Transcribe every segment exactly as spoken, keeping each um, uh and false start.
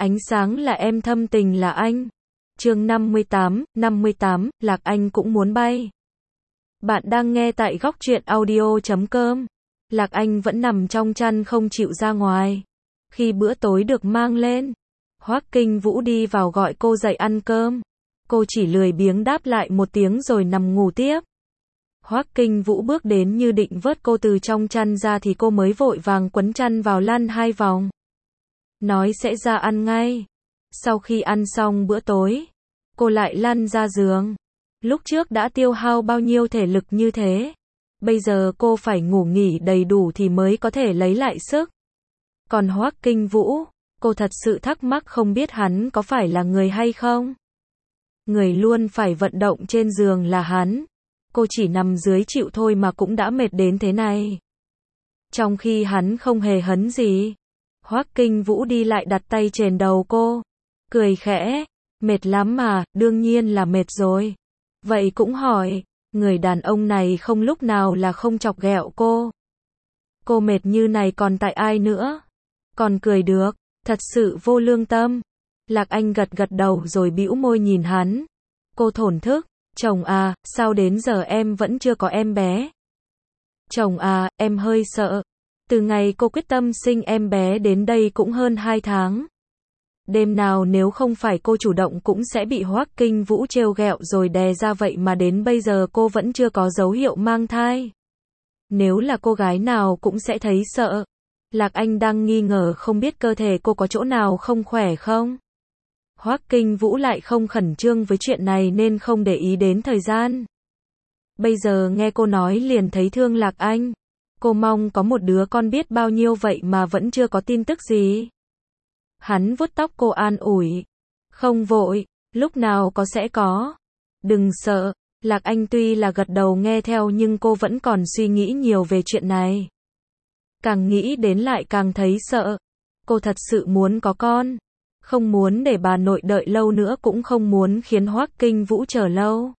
Ánh sáng là em, thâm tình là anh. Chương năm mươi tám, năm mươi tám, Lạc Anh cũng muốn bay. Bạn đang nghe tại góc truyện audio chấm com. Lạc Anh vẫn nằm trong chăn không chịu ra ngoài. Khi bữa tối được mang lên, Hoắc Kinh Vũ đi vào gọi cô dậy ăn cơm. Cô chỉ lười biếng đáp lại một tiếng rồi nằm ngủ tiếp. Hoắc Kinh Vũ bước đến như định vớt cô từ trong chăn ra thì cô mới vội vàng quấn chăn vào lăn hai vòng. Nói sẽ ra ăn ngay. Sau khi ăn xong bữa tối, cô lại lăn ra giường. Lúc trước đã tiêu hao bao nhiêu thể lực như thế. Bây giờ cô phải ngủ nghỉ đầy đủ thì mới có thể lấy lại sức. Còn Hoắc Kinh Vũ, cô thật sự thắc mắc không biết hắn có phải là người hay không. Người luôn phải vận động trên giường là hắn. Cô chỉ nằm dưới chịu thôi mà cũng đã mệt đến thế này. Trong khi hắn không hề hấn gì, Hoắc Kinh Vũ đi lại đặt tay trên đầu cô, cười khẽ, mệt lắm mà, đương nhiên là mệt rồi. Vậy cũng hỏi, người đàn ông này không lúc nào là không chọc ghẹo cô. Cô mệt như này còn tại ai nữa? Còn cười được, thật sự vô lương tâm. Lạc Anh gật gật đầu rồi bĩu môi nhìn hắn. Cô thổn thức, chồng à, sao đến giờ em vẫn chưa có em bé? Chồng à, em hơi sợ. Từ ngày cô quyết tâm sinh em bé đến đây cũng hơn hai tháng. Đêm nào nếu không phải cô chủ động cũng sẽ bị Hoắc Kinh Vũ trêu ghẹo rồi đè ra, vậy mà đến bây giờ cô vẫn chưa có dấu hiệu mang thai. Nếu là cô gái nào cũng sẽ thấy sợ. Lạc Anh đang nghi ngờ không biết cơ thể cô có chỗ nào không khỏe không. Hoắc Kinh Vũ lại không khẩn trương với chuyện này nên không để ý đến thời gian. Bây giờ nghe cô nói liền thấy thương Lạc Anh. Cô mong có một đứa con biết bao nhiêu vậy mà vẫn chưa có tin tức gì. Hắn vuốt tóc cô an ủi. Không vội, lúc nào có sẽ có. Đừng sợ. Lạc Anh tuy là gật đầu nghe theo nhưng cô vẫn còn suy nghĩ nhiều về chuyện này. Càng nghĩ đến lại càng thấy sợ. Cô thật sự muốn có con. Không muốn để bà nội đợi lâu nữa, cũng không muốn khiến Hoắc Kinh Vũ chờ lâu.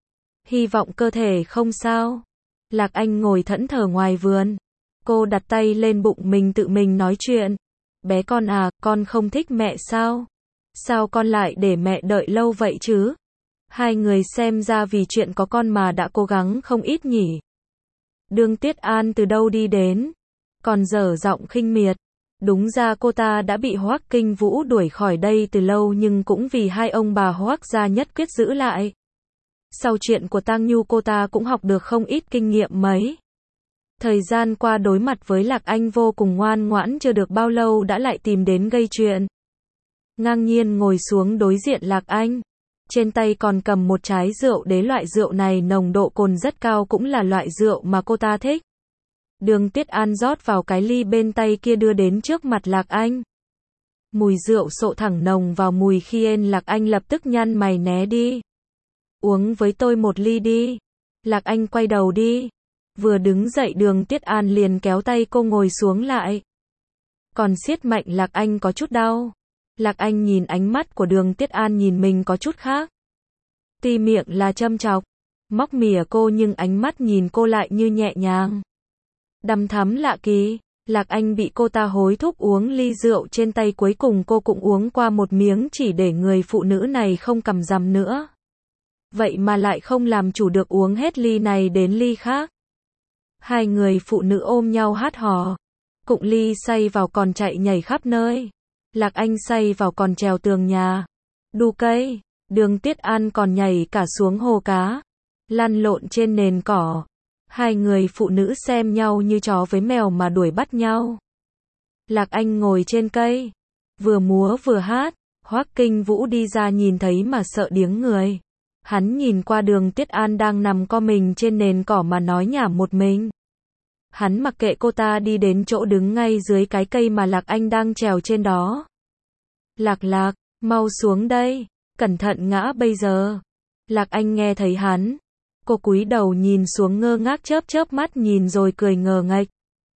Hy vọng cơ thể không sao. Lạc Anh ngồi thẫn thờ ngoài vườn. Cô đặt tay lên bụng mình tự mình nói chuyện. Bé con à, con không thích mẹ sao? Sao con lại để mẹ đợi lâu vậy chứ? Hai người xem ra vì chuyện có con mà đã cố gắng không ít nhỉ. Đường Tiết An từ đâu đi đến? Còn dở giọng khinh miệt. Đúng ra cô ta đã bị Hoắc Kinh Vũ đuổi khỏi đây từ lâu nhưng cũng vì hai ông bà Hoắc gia nhất quyết giữ lại. Sau chuyện của Tang Nhu cô ta cũng học được không ít kinh nghiệm mấy. Thời gian qua đối mặt với Lạc Anh vô cùng ngoan ngoãn, chưa được bao lâu đã lại tìm đến gây chuyện. Ngang nhiên ngồi xuống đối diện Lạc Anh. Trên tay còn cầm một trái rượu đế, loại rượu này nồng độ cồn rất cao, cũng là loại rượu mà cô ta thích. Đường Tiết An rót vào cái ly bên tay kia đưa đến trước mặt Lạc Anh. Mùi rượu xộ thẳng nồng vào mùi khiên, Lạc Anh lập tức nhăn mày né đi. Uống với tôi một ly đi. Lạc Anh quay đầu đi. Vừa đứng dậy Đường Tiết An liền kéo tay cô ngồi xuống lại. Còn siết mạnh Lạc Anh có chút đau. Lạc Anh nhìn ánh mắt của Đường Tiết An nhìn mình có chút khác. Tuy miệng là châm chọc, móc mỉa cô nhưng ánh mắt nhìn cô lại như nhẹ nhàng. Đăm thắm lạ kỳ. Lạc Anh bị cô ta hối thúc uống ly rượu trên tay, cuối cùng cô cũng uống qua một miếng chỉ để người phụ nữ này không cầm rằm nữa. Vậy mà lại không làm chủ được uống hết ly này đến ly khác. Hai người phụ nữ ôm nhau hát hò. Cụng ly say vào còn chạy nhảy khắp nơi. Lạc Anh say vào còn trèo tường nhà, đu cây. Đường Tiết An còn nhảy cả xuống hồ cá, lăn lộn trên nền cỏ. Hai người phụ nữ xem nhau như chó với mèo mà đuổi bắt nhau. Lạc Anh ngồi trên cây, vừa múa vừa hát. Hoắc Kinh Vũ đi ra nhìn thấy mà sợ điếng người. Hắn nhìn qua Đường Tiết An đang nằm co mình trên nền cỏ mà nói nhảm một mình. Hắn mặc kệ cô ta đi đến chỗ đứng ngay dưới cái cây mà Lạc Anh đang trèo trên đó. Lạc Lạc, mau xuống đây, cẩn thận ngã bây giờ. Lạc Anh nghe thấy hắn. Cô cúi đầu nhìn xuống ngơ ngác, chớp chớp mắt nhìn rồi cười ngờ nghệch.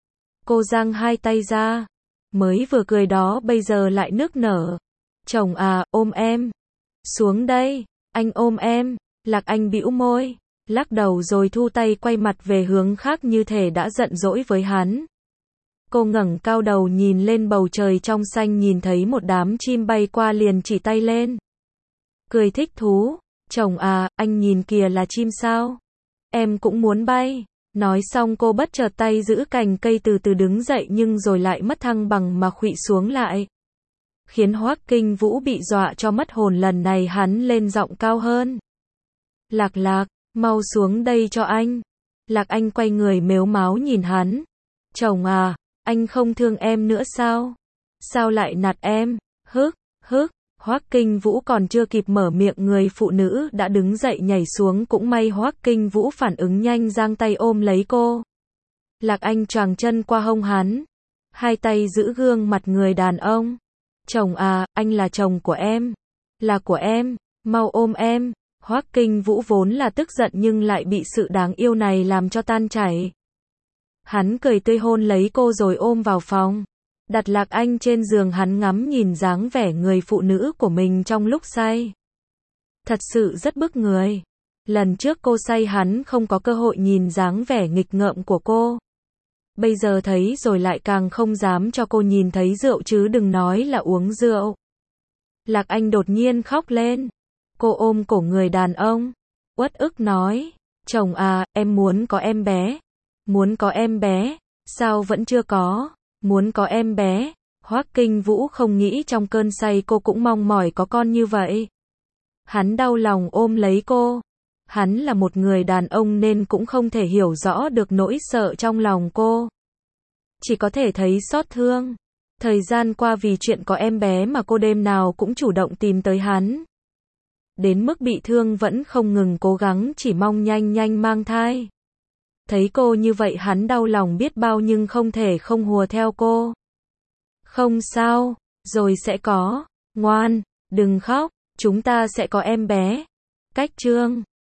Cô giang hai tay ra. Mới vừa cười đó bây giờ lại nức nở. Chồng à, ôm em. Xuống đây, anh ôm em. Lạc Anh bĩu môi, lắc đầu rồi thu tay quay mặt về hướng khác như thể đã giận dỗi với hắn. Cô ngẩng cao đầu nhìn lên bầu trời trong xanh, nhìn thấy một đám chim bay qua liền chỉ tay lên. Cười thích thú, chồng à, anh nhìn kìa là chim sao? Em cũng muốn bay. Nói xong cô bất chợt tay giữ cành cây từ từ đứng dậy nhưng rồi lại mất thăng bằng mà khuỵu xuống lại. Khiến Hoắc Kinh Vũ bị dọa cho mất hồn, lần này hắn lên giọng cao hơn. Lạc Lạc, mau xuống đây cho anh. Lạc Anh quay người mếu máo nhìn hắn. Chồng à, anh không thương em nữa sao? Sao lại nạt em? Hức, hức. Hoắc Kinh Vũ còn chưa kịp mở miệng, người phụ nữ đã đứng dậy nhảy xuống, cũng may Hoắc Kinh Vũ phản ứng nhanh, giang tay ôm lấy cô. Lạc Anh choàng chân qua hông hắn, hai tay giữ gương mặt người đàn ông. Chồng à, anh là chồng của em, là của em, mau ôm em. Hoắc Kinh Vũ vốn là tức giận nhưng lại bị sự đáng yêu này làm cho tan chảy. Hắn cười tươi hôn lấy cô rồi ôm vào phòng. Đặt Lạc Anh trên giường, hắn ngắm nhìn dáng vẻ người phụ nữ của mình trong lúc say. Thật sự rất bức người. Lần trước cô say hắn không có cơ hội nhìn dáng vẻ nghịch ngợm của cô. Bây giờ thấy rồi lại càng không dám cho cô nhìn thấy rượu, chứ đừng nói là uống rượu. Lạc Anh đột nhiên khóc lên. Cô ôm cổ người đàn ông, uất ức nói, chồng à, em muốn có em bé. Muốn có em bé, sao vẫn chưa có? Muốn có em bé. Hoắc Kinh Vũ không nghĩ trong cơn say cô cũng mong mỏi có con như vậy. Hắn đau lòng ôm lấy cô. Hắn là một người đàn ông nên cũng không thể hiểu rõ được nỗi sợ trong lòng cô. Chỉ có thể thấy xót thương. Thời gian qua vì chuyện có em bé mà cô đêm nào cũng chủ động tìm tới hắn. Đến mức bị thương vẫn không ngừng cố gắng, chỉ mong nhanh nhanh mang thai. Thấy cô như vậy hắn đau lòng biết bao nhưng không thể không hùa theo cô. Không sao, rồi sẽ có. Ngoan, đừng khóc, chúng ta sẽ có em bé. Cách chương